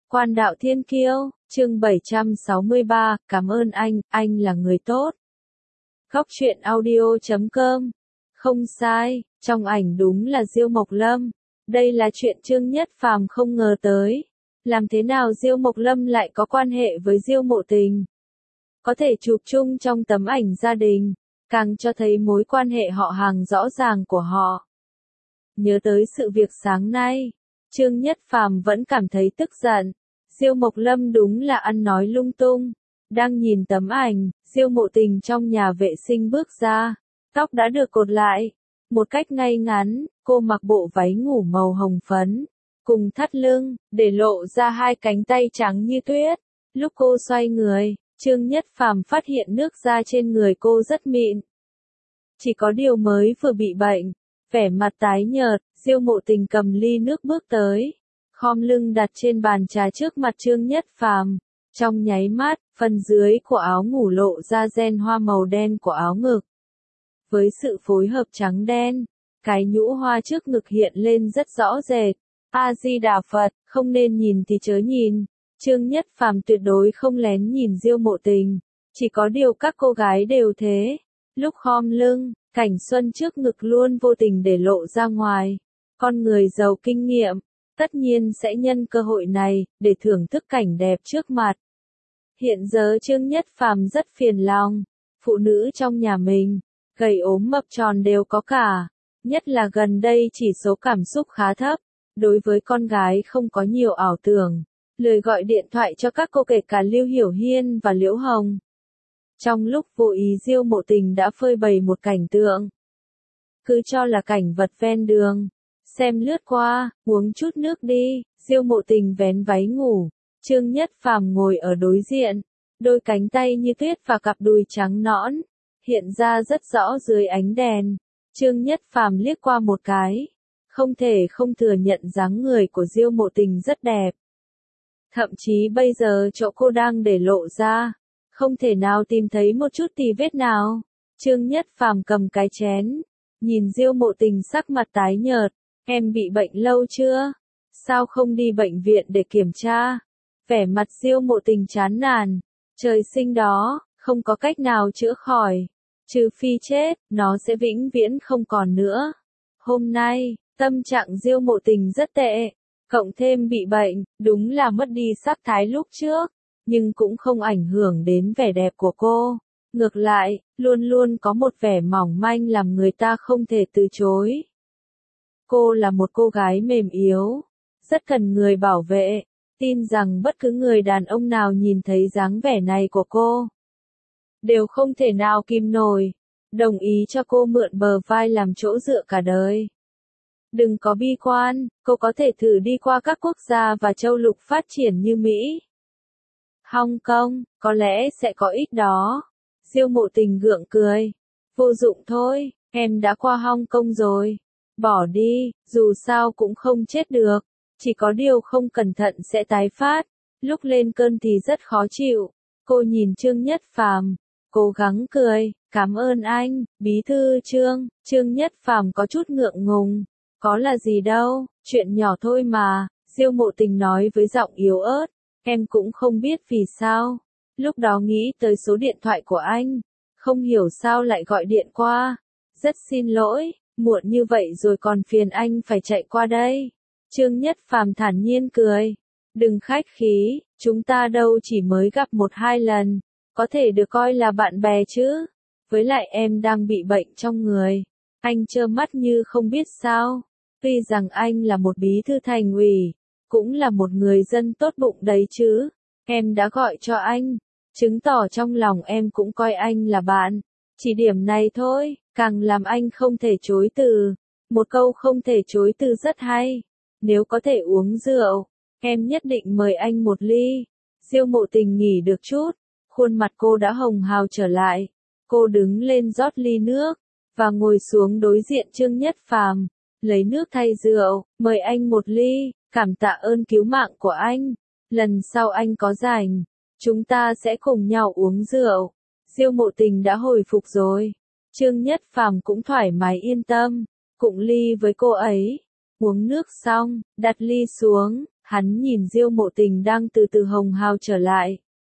Quan đạo thiên kiêu, chương 763, cảm ơn anh là người tốt. Góc truyện audio.com. Không sai, trong ảnh đúng là Diêu Mộc Lâm. Đây là chuyện Trương Nhất Phàm không ngờ tới. Làm thế nào Diêu Mộc Lâm lại có quan hệ với Diêu Mộ Tình? Có thể chụp chung trong tấm ảnh gia đình, càng cho thấy mối quan hệ họ hàng rõ ràng của họ. Nhớ tới sự việc sáng nay, Trương Nhất Phàm vẫn cảm thấy tức giận. Diêu Mộc Lâm đúng là ăn nói lung tung. Đang nhìn tấm ảnh, Diêu Mộ Tình trong nhà vệ sinh bước ra, tóc đã được cột lại, một cách ngay ngắn, cô mặc bộ váy ngủ màu hồng phấn, cùng thắt lưng, để lộ ra hai cánh tay trắng như tuyết. Lúc cô xoay người, Trương Nhất Phàm phát hiện nước da trên người cô rất mịn. Chỉ có điều mới vừa bị bệnh, vẻ mặt tái nhợt, Diêu Mộ Tình cầm ly nước bước tới, khom lưng đặt trên bàn trà trước mặt Trương Nhất Phàm. Trong nháy mắt, phần dưới của áo ngủ lộ ra ren hoa màu đen của áo ngực. Với sự phối hợp trắng đen, cái nhũ hoa trước ngực hiện lên rất rõ rệt. A-di-đà Phật, không nên nhìn thì chớ nhìn. Trương Nhất Phàm tuyệt đối không lén nhìn Diêu Mộ Tình, chỉ có điều các cô gái đều thế. Lúc khom lưng, cảnh xuân trước ngực luôn vô tình để lộ ra ngoài. Con người giàu kinh nghiệm, tất nhiên sẽ nhân cơ hội này, để thưởng thức cảnh đẹp trước mặt. Hiện giờ Trương Nhất Phàm rất phiền lòng, phụ nữ trong nhà mình, gầy ốm mập tròn đều có cả, nhất là gần đây chỉ số cảm xúc khá thấp, đối với con gái không có nhiều ảo tưởng, lười gọi điện thoại cho các cô kể cả Lưu Hiểu Hiên và Liễu Hồng. Trong lúc vô ý Diêu Mộ Tình đã phơi bày một cảnh tượng. Cứ cho là cảnh vật ven đường. Xem lướt qua, uống chút nước đi, Diêu Mộ Tình vén váy ngủ. Trương Nhất Phàm ngồi ở đối diện, đôi cánh tay như tuyết và cặp đùi trắng nõn, hiện ra rất rõ dưới ánh đèn. Trương Nhất Phàm liếc qua một cái, không thể không thừa nhận dáng người của Diêu Mộ Tình rất đẹp. Thậm chí bây giờ chỗ cô đang để lộ ra, không thể nào tìm thấy một chút tì vết nào. Trương Nhất Phàm cầm cái chén, nhìn Diêu Mộ Tình sắc mặt tái nhợt, em bị bệnh lâu chưa? Sao không đi bệnh viện để kiểm tra? Vẻ mặt Diêu Mộ Tình chán nản, trời sinh đó, không có cách nào chữa khỏi, trừ phi chết, nó sẽ vĩnh viễn không còn nữa. Hôm nay, tâm trạng Diêu Mộ Tình rất tệ, cộng thêm bị bệnh, đúng là mất đi sắc thái lúc trước, nhưng cũng không ảnh hưởng đến vẻ đẹp của cô. Ngược lại, luôn luôn có một vẻ mỏng manh làm người ta không thể từ chối. Cô là một cô gái mềm yếu, rất cần người bảo vệ, tin rằng bất cứ người đàn ông nào nhìn thấy dáng vẻ này của cô, đều không thể nào kìm nổi, đồng ý cho cô mượn bờ vai làm chỗ dựa cả đời. Đừng có bi quan, cô có thể thử đi qua các quốc gia và châu lục phát triển như Mỹ, Hong Kong, có lẽ sẽ có ích đó. Diêu Mộ Tình gượng cười. Vô dụng thôi, em đã qua Hong Kong rồi. Bỏ đi, dù sao cũng không chết được. Chỉ có điều không cẩn thận sẽ tái phát. Lúc lên cơn thì rất khó chịu. Cô nhìn Trương Nhất Phàm, cố gắng cười. Cảm ơn anh, bí thư Trương. Trương Nhất Phàm có chút ngượng ngùng. Có là gì đâu, chuyện nhỏ thôi mà. Diêu Mộ Tình nói với giọng yếu ớt. Em cũng không biết vì sao. Lúc đó nghĩ tới số điện thoại của anh. Không hiểu sao lại gọi điện qua. Rất xin lỗi, muộn như vậy rồi còn phiền anh phải chạy qua đây. Trương Nhất Phàm thản nhiên cười. Đừng khách khí, chúng ta đâu chỉ mới gặp 1-2 lần. Có thể được coi là bạn bè chứ. Với lại em đang bị bệnh trong người. Anh trơ mắt như không biết sao. Tuy rằng anh là một bí thư thành ủy, cũng là một người dân tốt bụng đấy chứ. Em đã gọi cho anh, chứng tỏ trong lòng em cũng coi anh là bạn. Chỉ điểm này thôi, càng làm anh không thể chối từ. Một câu không thể chối từ rất hay. Nếu có thể uống rượu, em nhất định mời anh một ly. Diêu Mộ Tình nghỉ được chút, khuôn mặt cô đã hồng hào trở lại. Cô đứng lên rót ly nước, và ngồi xuống đối diện Trương Nhất Phàm, lấy nước thay rượu, mời anh một ly, cảm tạ ơn cứu mạng của anh. Lần sau anh có rảnh, chúng ta sẽ cùng nhau uống rượu. Diêu Mộ Tình đã hồi phục rồi. Trương Nhất Phàm cũng thoải mái yên tâm, cụng ly với cô ấy. Uống nước xong, đặt ly xuống, Hắn nhìn Diêu Mộ Tình đang từ từ hồng hào trở lại.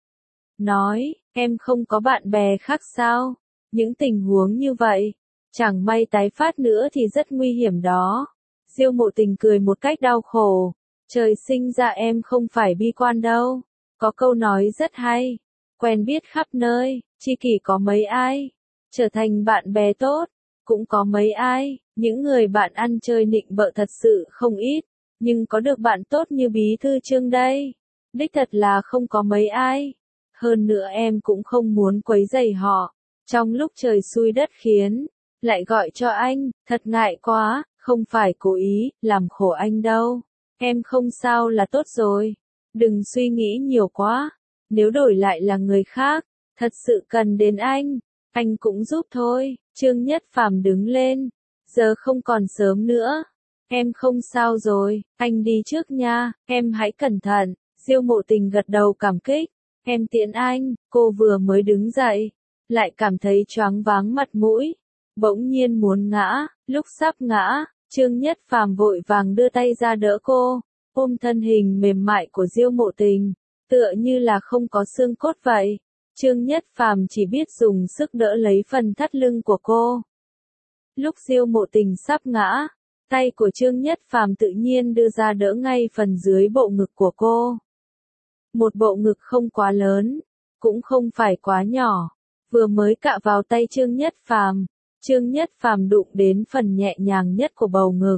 Nói, em không có bạn bè khác sao? Những tình huống như vậy, chẳng may tái phát nữa thì rất nguy hiểm đó. Diêu Mộ Tình cười một cách đau khổ. Trời sinh ra em không phải bi quan đâu. Có câu nói rất hay. Quen biết khắp nơi, tri kỷ có mấy ai. Trở thành bạn bè tốt, cũng có mấy ai. Những người bạn ăn chơi nịnh bợ thật sự không ít. Nhưng có được bạn tốt như Bí thư Trương đây. Đích thật là không có mấy ai. Hơn nữa em cũng không muốn quấy rầy họ. Trong lúc trời xui đất khiến, lại gọi cho anh, thật ngại quá, không phải cố ý, làm khổ anh đâu. Em không sao là tốt rồi. Đừng suy nghĩ nhiều quá. Nếu đổi lại là người khác, thật sự cần đến anh cũng giúp thôi. Trương Nhất Phàm đứng lên. Giờ không còn sớm nữa. Em không sao rồi, anh đi trước nha, em hãy cẩn thận. Diêu Mộ Tình gật đầu cảm kích. Em tiễn anh, cô vừa mới đứng dậy, lại cảm thấy choáng váng mặt mũi. Bỗng nhiên muốn ngã, lúc sắp ngã, Trương Nhất Phàm vội vàng đưa tay ra đỡ cô, ôm thân hình mềm mại của Diêu Mộ Tình, tựa như là không có xương cốt vậy. Trương Nhất Phàm chỉ biết dùng sức đỡ lấy phần thắt lưng của cô. Lúc Diêu Mộ Tình sắp ngã, tay của Trương Nhất Phàm tự nhiên đưa ra đỡ ngay phần dưới bộ ngực của cô. Một bộ ngực không quá lớn, cũng không phải quá nhỏ, vừa mới cạ vào tay Trương Nhất Phàm, Trương Nhất Phàm đụng đến phần nhẹ nhàng nhất của bầu ngực.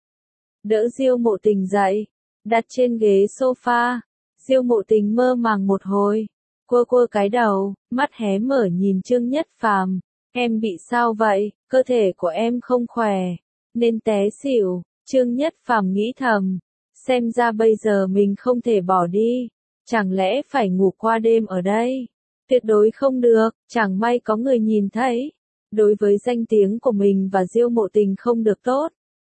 Đỡ Diêu Mộ Tình dậy, đặt trên ghế sofa. Diêu Mộ Tình mơ màng một hồi, quơ quơ cái đầu, mắt hé mở nhìn Trương Nhất Phàm. Em bị sao vậy? Cơ thể của em không khỏe, nên té xỉu. Trương Nhất Phàm nghĩ thầm, xem ra bây giờ mình không thể bỏ đi. Chẳng lẽ phải ngủ qua đêm ở đây? Tuyệt đối không được, chẳng may có người nhìn thấy. Đối với danh tiếng của mình và Diêu Mộ Tình không được tốt.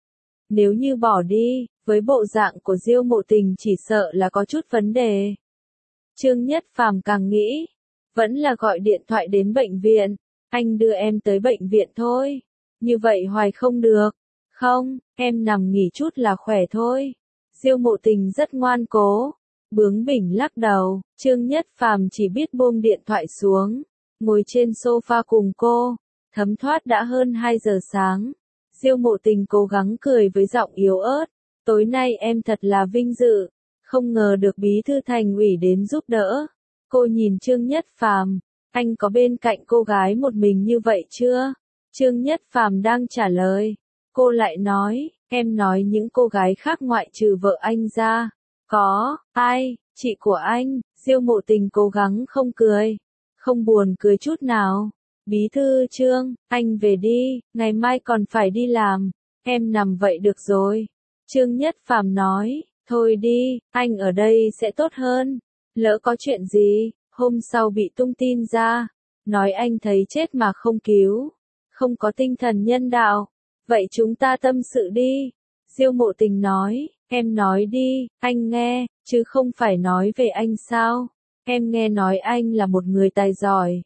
Nếu như bỏ đi, với bộ dạng của Diêu Mộ Tình chỉ sợ là có chút vấn đề. Trương Nhất Phàm càng nghĩ, vẫn là gọi điện thoại đến bệnh viện. Anh đưa em tới bệnh viện thôi. Như vậy hoài không được. Không, em nằm nghỉ chút là khỏe thôi. Diêu Mộ Tình rất ngoan cố. Bướng bỉnh lắc đầu, Trương Nhất Phàm chỉ biết buông điện thoại xuống, ngồi trên sofa cùng cô. Thấm thoát đã hơn 2 giờ sáng. Diêu Mộ Tình cố gắng cười với giọng yếu ớt. Tối nay em thật là vinh dự. Không ngờ được Bí thư Thành ủy đến giúp đỡ. Cô nhìn Trương Nhất Phàm. Anh có bên cạnh cô gái một mình như vậy chưa? Trương Nhất Phàm đang trả lời. Cô lại nói, em nói những cô gái khác ngoại trừ vợ anh ra. Có, ai, chị của anh. Diêu Mộ Tình cố gắng không cười. Không buồn cười chút nào. Bí thư Trương, anh về đi, ngày mai còn phải đi làm. Em nằm vậy được rồi. Trương Nhất Phàm nói, thôi đi, anh ở đây sẽ tốt hơn. Lỡ có chuyện gì, hôm sau bị tung tin ra, nói anh thấy chết mà không cứu, không có tinh thần nhân đạo. Vậy chúng ta tâm sự đi. Diêu Mộ Tình nói, em nói đi, anh nghe, chứ không phải nói về anh sao. Em nghe nói anh là một người tài giỏi.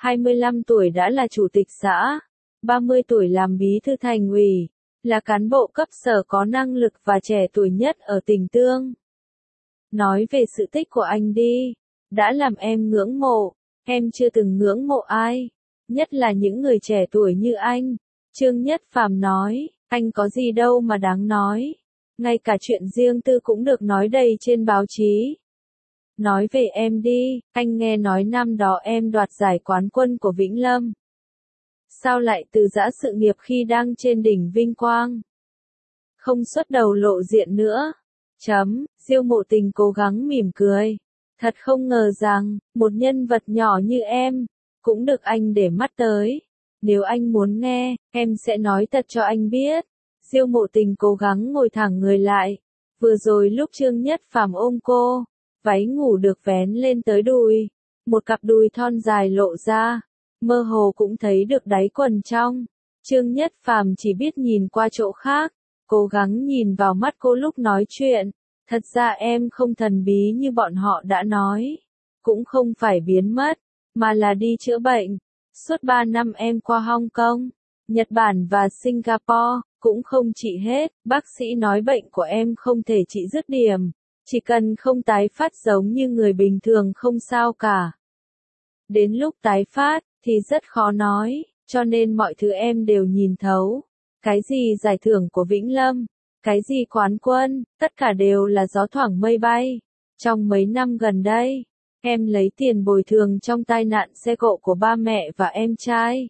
25 tuổi đã là chủ tịch xã, 30 tuổi làm bí thư thành ủy, là cán bộ cấp sở có năng lực và trẻ tuổi nhất ở tỉnh Tương. Nói về sự tích của anh đi, đã làm em ngưỡng mộ, em chưa từng ngưỡng mộ ai, nhất là những người trẻ tuổi như anh. Trương Nhất Phàm nói, anh có gì đâu mà đáng nói, ngay cả chuyện riêng tư cũng được nói đầy trên báo chí. Nói về em đi, anh nghe nói năm đó em đoạt giải quán quân của Vĩnh Lâm. Sao lại từ giã sự nghiệp khi đang trên đỉnh vinh quang? Không xuất đầu lộ diện nữa. Diêu Mộ Tình cố gắng mỉm cười. Thật không ngờ rằng, một nhân vật nhỏ như em, cũng được anh để mắt tới. Nếu anh muốn nghe, em sẽ nói thật cho anh biết. Diêu Mộ Tình cố gắng ngồi thẳng người lại. Vừa rồi lúc Trương Nhất Phàm ôm cô, váy ngủ được vén lên tới đùi. Một cặp đùi thon dài lộ ra. Mơ hồ cũng thấy được đáy quần trong. Trương Nhất Phàm chỉ biết nhìn qua chỗ khác, cố gắng nhìn vào mắt cô lúc nói chuyện. Thật ra em không thần bí như bọn họ đã nói. Cũng không phải biến mất, mà là đi chữa bệnh. Suốt 3 năm em qua Hong Kong, Nhật Bản và Singapore, cũng không trị hết. Bác sĩ nói bệnh của em không thể trị dứt điểm. Chỉ cần không tái phát giống như người bình thường không sao cả. Đến lúc tái phát, thì rất khó nói, cho nên mọi thứ em đều nhìn thấu. Cái gì giải thưởng của Vĩnh Lâm, cái gì quán quân, tất cả đều là gió thoảng mây bay. Trong mấy năm gần đây, em lấy tiền bồi thường trong tai nạn xe cộ của ba mẹ và em trai.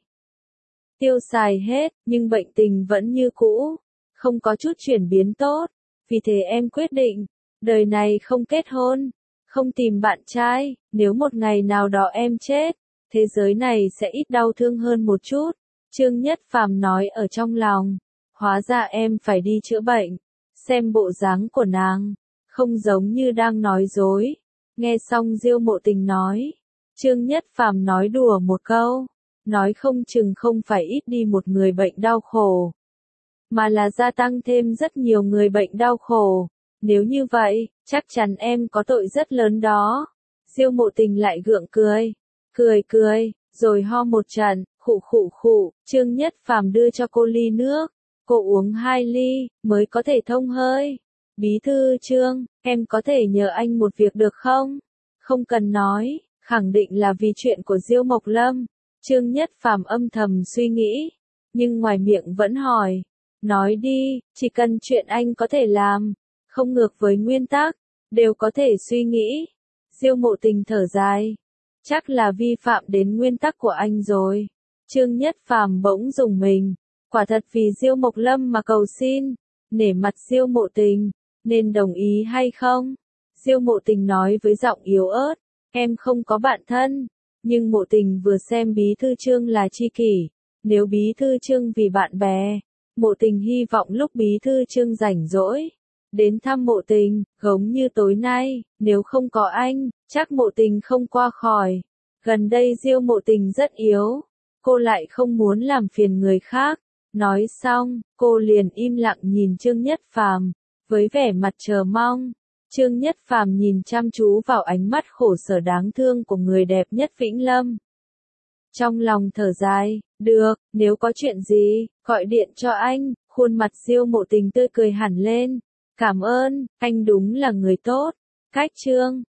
Tiêu xài hết, nhưng bệnh tình vẫn như cũ, không có chút chuyển biến tốt. Vì thế em quyết định, đời này không kết hôn, không tìm bạn trai, nếu một ngày nào đó em chết, thế giới này sẽ ít đau thương hơn một chút. Trương Nhất Phàm nói ở trong lòng, hóa ra em phải đi chữa bệnh. Xem bộ dáng của nàng, không giống như đang nói dối. Nghe xong Diêu Mộ Tình nói, Trương Nhất Phàm nói đùa một câu, nói không chừng không phải ít đi một người bệnh đau khổ, mà là gia tăng thêm rất nhiều người bệnh đau khổ. Nếu như vậy, chắc chắn em có tội rất lớn đó. Diêu Mộ Tình lại gượng cười, cười, rồi ho một trận, khụ, Trương Nhất Phàm đưa cho cô ly nước, cô uống 2 ly, mới có thể thông hơi. Bí thư Trương, em có thể nhờ anh một việc được không? Không cần nói, khẳng định là vì chuyện của Diêu Mộc Lâm. Trương Nhất Phàm âm thầm suy nghĩ, nhưng ngoài miệng vẫn hỏi, nói đi, chỉ cần chuyện anh có thể làm, không ngược với nguyên tắc, đều có thể suy nghĩ. Diêu Mộ Tình thở dài, chắc là vi phạm đến nguyên tắc của anh rồi. Trương Nhất Phàm bỗng rùng mình, quả thật vì Diêu Mộc Lâm mà cầu xin, nể mặt Diêu Mộ Tình, nên đồng ý hay không? Diêu Mộ Tình nói với giọng yếu ớt, em không có bạn thân, nhưng Mộ Tình vừa xem Bí thư Trương là tri kỷ, nếu Bí thư Trương vì bạn bè, Mộ Tình hy vọng lúc Bí thư Trương rảnh rỗi đến thăm Mộ Tình, giống như tối nay, nếu không có anh, chắc Mộ Tình không qua khỏi. Gần đây Diêu Mộ Tình rất yếu, cô lại không muốn làm phiền người khác. Nói xong, cô liền im lặng nhìn Trương Nhất Phàm, với vẻ mặt chờ mong. Trương Nhất Phàm nhìn chăm chú vào ánh mắt khổ sở đáng thương của người đẹp nhất Vĩnh Lâm. Trong lòng thở dài, được, nếu có chuyện gì, gọi điện cho anh. Khuôn mặt Diêu Mộ Tình tươi cười hẳn lên. Cảm ơn, anh đúng là người tốt. Cách Trương.